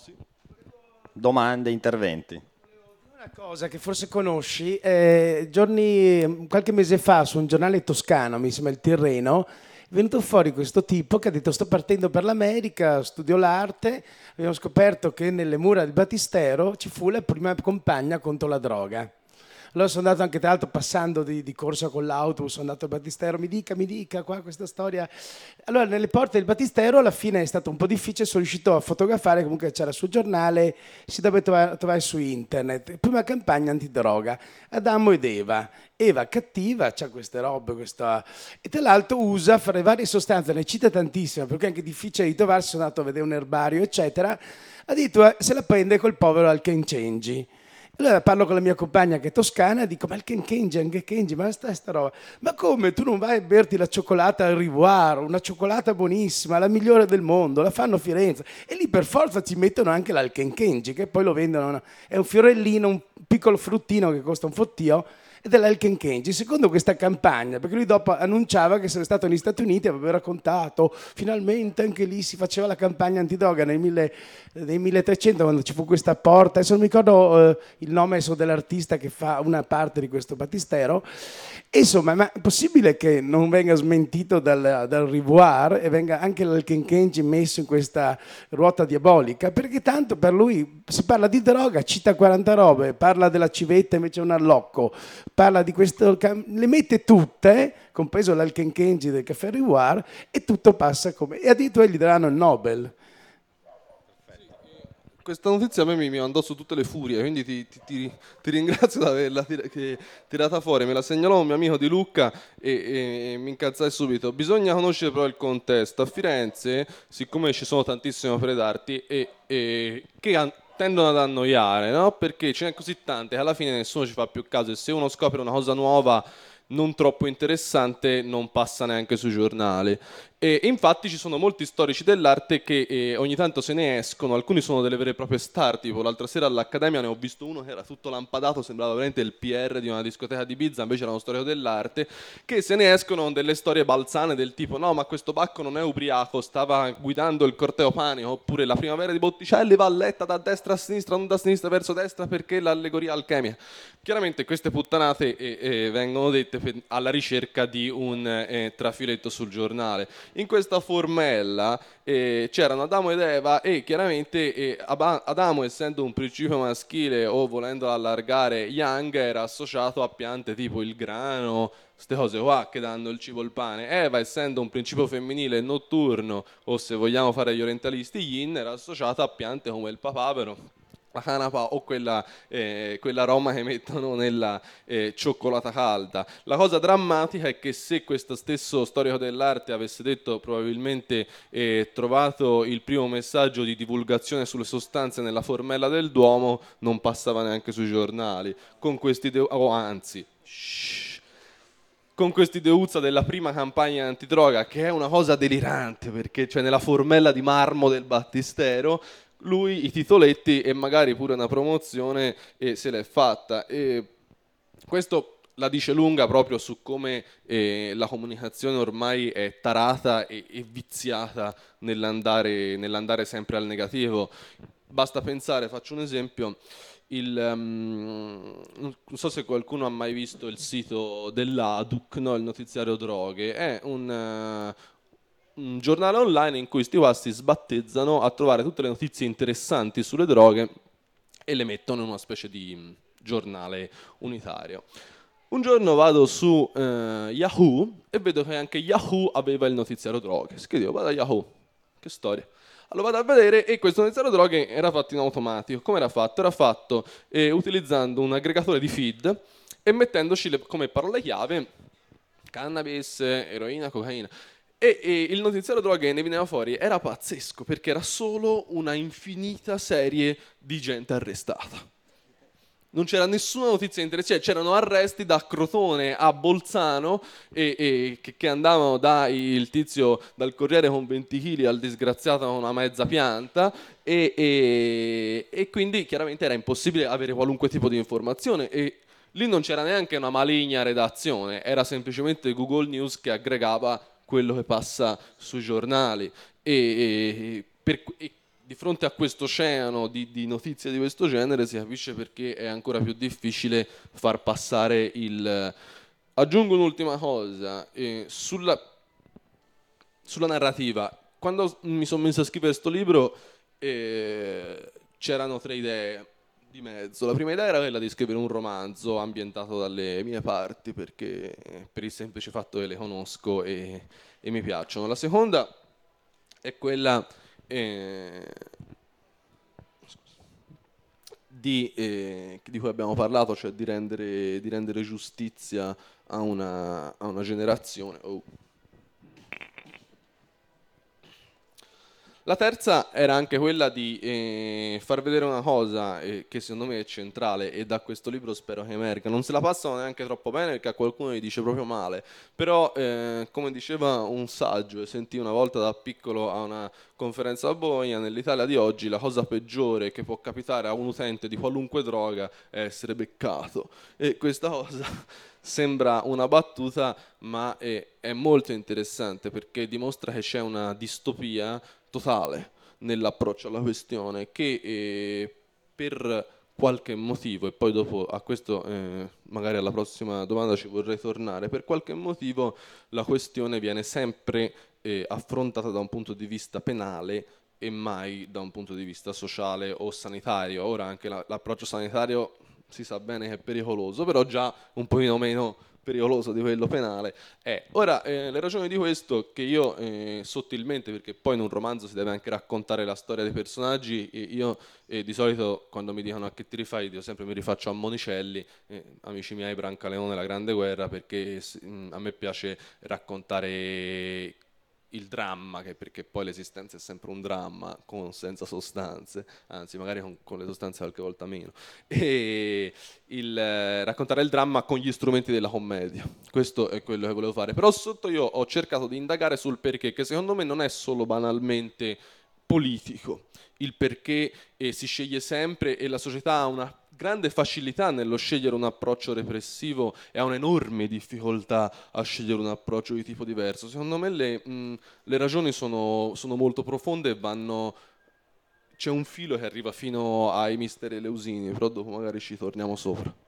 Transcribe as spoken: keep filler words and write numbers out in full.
Domande, interventi. Una cosa che forse conosci, eh, giorni, qualche mese fa su un giornale toscano, mi sembra il Tirreno, è venuto fuori questo tipo che ha detto sto partendo per l'America, studio l'arte, abbiamo scoperto che nelle mura del Battistero ci fu la prima campagna contro la droga. Allora sono andato anche tra l'altro passando di, di corsa con l'autobus, sono andato al Battistero, mi dica, mi dica qua questa storia. Allora nelle porte del Battistero alla fine è stato un po' difficile, sono riuscito a fotografare, comunque c'era sul giornale, si doveva trovare, trovare su internet. Prima campagna antidroga, Adamo ed Eva. Eva cattiva, c'ha queste robe, questa... e tra l'altro usa fare varie sostanze, ne cita tantissime, perché è anche difficile di trovarsi, sono andato a vedere un erbario, eccetera. Addirittura se la prende col povero Alkencengi. Allora parlo con la mia compagna che è toscana e dico ma il Kenkenji, anche Kenji, ma sta sta roba? Ma come, tu non vai a berti la cioccolata al Rivoire, una cioccolata buonissima, la migliore del mondo, la fanno a Firenze e lì per forza ci mettono anche l'Alkenkenji che poi lo vendono, è un fiorellino, un piccolo fruttino che costa un fottio ed è l'Alkenkenji, secondo questa campagna, perché lui dopo annunciava che sarebbe stato negli Stati Uniti e aveva raccontato finalmente anche lì si faceva la campagna antidroga nel, mille, nel milletrecento quando ci fu questa porta, adesso non mi ricordo eh, il nome adesso dell'artista che fa una parte di questo battistero, e insomma, ma è possibile che non venga smentito dal, dal Rivoire e venga anche l'Alkenkenji messo in questa ruota diabolica? Perché tanto per lui si parla di droga, cita quaranta robe, parla della civetta invece è un allocco, parla di questo, le mette tutte, compreso l'Alkenkenji del Caffè Rivoire, e tutto passa come... E addirittura gli daranno il Nobel. Questa notizia a me mi, mi mandò su tutte le furie, quindi ti, ti- ti- ti ringrazio di averla tir- che- tirata fuori. Me la segnalò un mio amico di Lucca e, e- e mi incazzai subito. Bisogna conoscere però il contesto. A Firenze, siccome ci sono tantissime opere d'arte e, e- che an- tendono ad annoiare, no? Perché ce n'è così tante che alla fine nessuno ci fa più caso e se uno scopre una cosa nuova non troppo interessante non passa neanche sui giornali. E infatti ci sono molti storici dell'arte che eh, ogni tanto se ne escono, alcuni sono delle vere e proprie star, tipo l'altra sera all'Accademia ne ho visto uno che era tutto lampadato, sembrava veramente il P R di una discoteca di Ibiza, invece era uno storico dell'arte, che se ne escono con delle storie balzane del tipo no ma questo Bacco non è ubriaco, stava guidando il corteo panico, oppure la primavera di Botticelli va letta da destra a sinistra, non da sinistra verso destra perché l'allegoria alchemica. Chiaramente queste puttanate eh, eh, vengono dette per- alla ricerca di un eh, trafiletto sul giornale. In questa formella eh, c'erano Adamo ed Eva e chiaramente eh, Aba- Adamo, essendo un principio maschile o volendolo allargare Young, era associato a piante tipo il grano, queste cose qua che danno il cibo al pane. Eva, essendo un principio femminile notturno, o se vogliamo fare gli orientalisti, yin, era associata a piante come il papavero, la canapa o quella, eh, quella Roma che mettono nella eh, cioccolata calda. La cosa drammatica è che se questo stesso storico dell'arte avesse detto probabilmente eh, trovato il primo messaggio di divulgazione sulle sostanze nella formella del Duomo, non passava neanche sui giornali. Con questi de- o anzi, shh, con quest'ideuzza della prima campagna antidroga, che è una cosa delirante, perché cioè, nella formella di marmo del Battistero, lui i titoletti e magari pure una promozione e se l'è fatta. E questo la dice lunga proprio su come eh, la comunicazione ormai è tarata e, e viziata nell'andare, nell'andare sempre al negativo. Basta pensare, faccio un esempio, il, um, non so se qualcuno ha mai visto il sito dell'A D U C, no? Il notiziario droghe, è un, uh, un giornale online in cui sti qua si sbattezzano a trovare tutte le notizie interessanti sulle droghe e le mettono in una specie di mm, giornale unitario. Un giorno vado su eh, Yahoo e vedo che anche Yahoo aveva il notiziario droghe. Scrivo, vado a Yahoo, che storia. Allora vado a vedere e questo notiziario droghe era fatto in automatico. Come era fatto? Era fatto eh, utilizzando un aggregatore di feed e mettendoci le- come parole chiave cannabis, eroina, cocaina. E, e il notiziario droghe che ne veniva fuori era pazzesco perché era solo una infinita serie di gente arrestata. Non c'era nessuna notizia interessante, cioè, c'erano arresti da Crotone a Bolzano e, e che, che andavano dal tizio dal Corriere con venti chili al disgraziato con una mezza pianta e, e- e quindi chiaramente era impossibile avere qualunque tipo di informazione e lì non c'era neanche una maligna redazione, era semplicemente Google News che aggregava quello che passa sui giornali e, e- per- e di fronte a questo oceano di, di notizie di questo genere si capisce perché è ancora più difficile far passare il... Aggiungo un'ultima cosa, eh, sulla, sulla narrativa. Quando mi sono messo a scrivere questo libro eh, c'erano tre idee di mezzo. La prima idea era quella di scrivere un romanzo ambientato dalle mie parti, perché per il semplice fatto che le conosco e, e mi piacciono. La seconda è quella eh, di, eh, di cui abbiamo parlato, cioè di rendere, di rendere giustizia a una, a una generazione. Oh. La terza era anche quella di eh, far vedere una cosa eh, che secondo me è centrale e da questo libro spero che emerga. Non se la passano neanche troppo bene perché a qualcuno gli dice proprio male, però eh, come diceva un saggio, e sentii una volta da piccolo a una conferenza a Bologna, nell'Italia di oggi la cosa peggiore che può capitare a un utente di qualunque droga è essere beccato. E questa cosa sembra una battuta, ma è, è molto interessante perché dimostra che c'è una distopia totale nell'approccio alla questione che eh, per qualche motivo, e poi dopo a questo eh, magari alla prossima domanda ci vorrei tornare, per qualche motivo la questione viene sempre eh, affrontata da un punto di vista penale e mai da un punto di vista sociale o sanitario. Ora anche la, l'approccio sanitario si sa bene che è pericoloso, però già un pochino meno pericoloso di quello penale. Eh, ora, eh, le ragioni di questo che io eh, sottilmente, perché poi in un romanzo si deve anche raccontare la storia dei personaggi, e io eh, di solito quando mi dicono a che ti rifai, io sempre mi rifaccio a Monicelli, eh, amici miei, Brancaleone, La Grande Guerra, perché mh, a me piace raccontare il dramma, che perché poi l'esistenza è sempre un dramma con o senza sostanze, anzi magari con, con le sostanze qualche volta meno, e il, eh, raccontare il dramma con gli strumenti della commedia. Questo è quello che volevo fare, però sotto io ho cercato di indagare sul perché, che secondo me non è solo banalmente politico, il perché eh, si sceglie sempre e la società ha una grande facilità nello scegliere un approccio repressivo e ha un'enorme difficoltà a scegliere un approccio di tipo diverso. Secondo me le, mh, le ragioni sono, sono molto profonde e vanno... C'è un filo che arriva fino ai misteri Eleusini, però dopo magari ci torniamo sopra.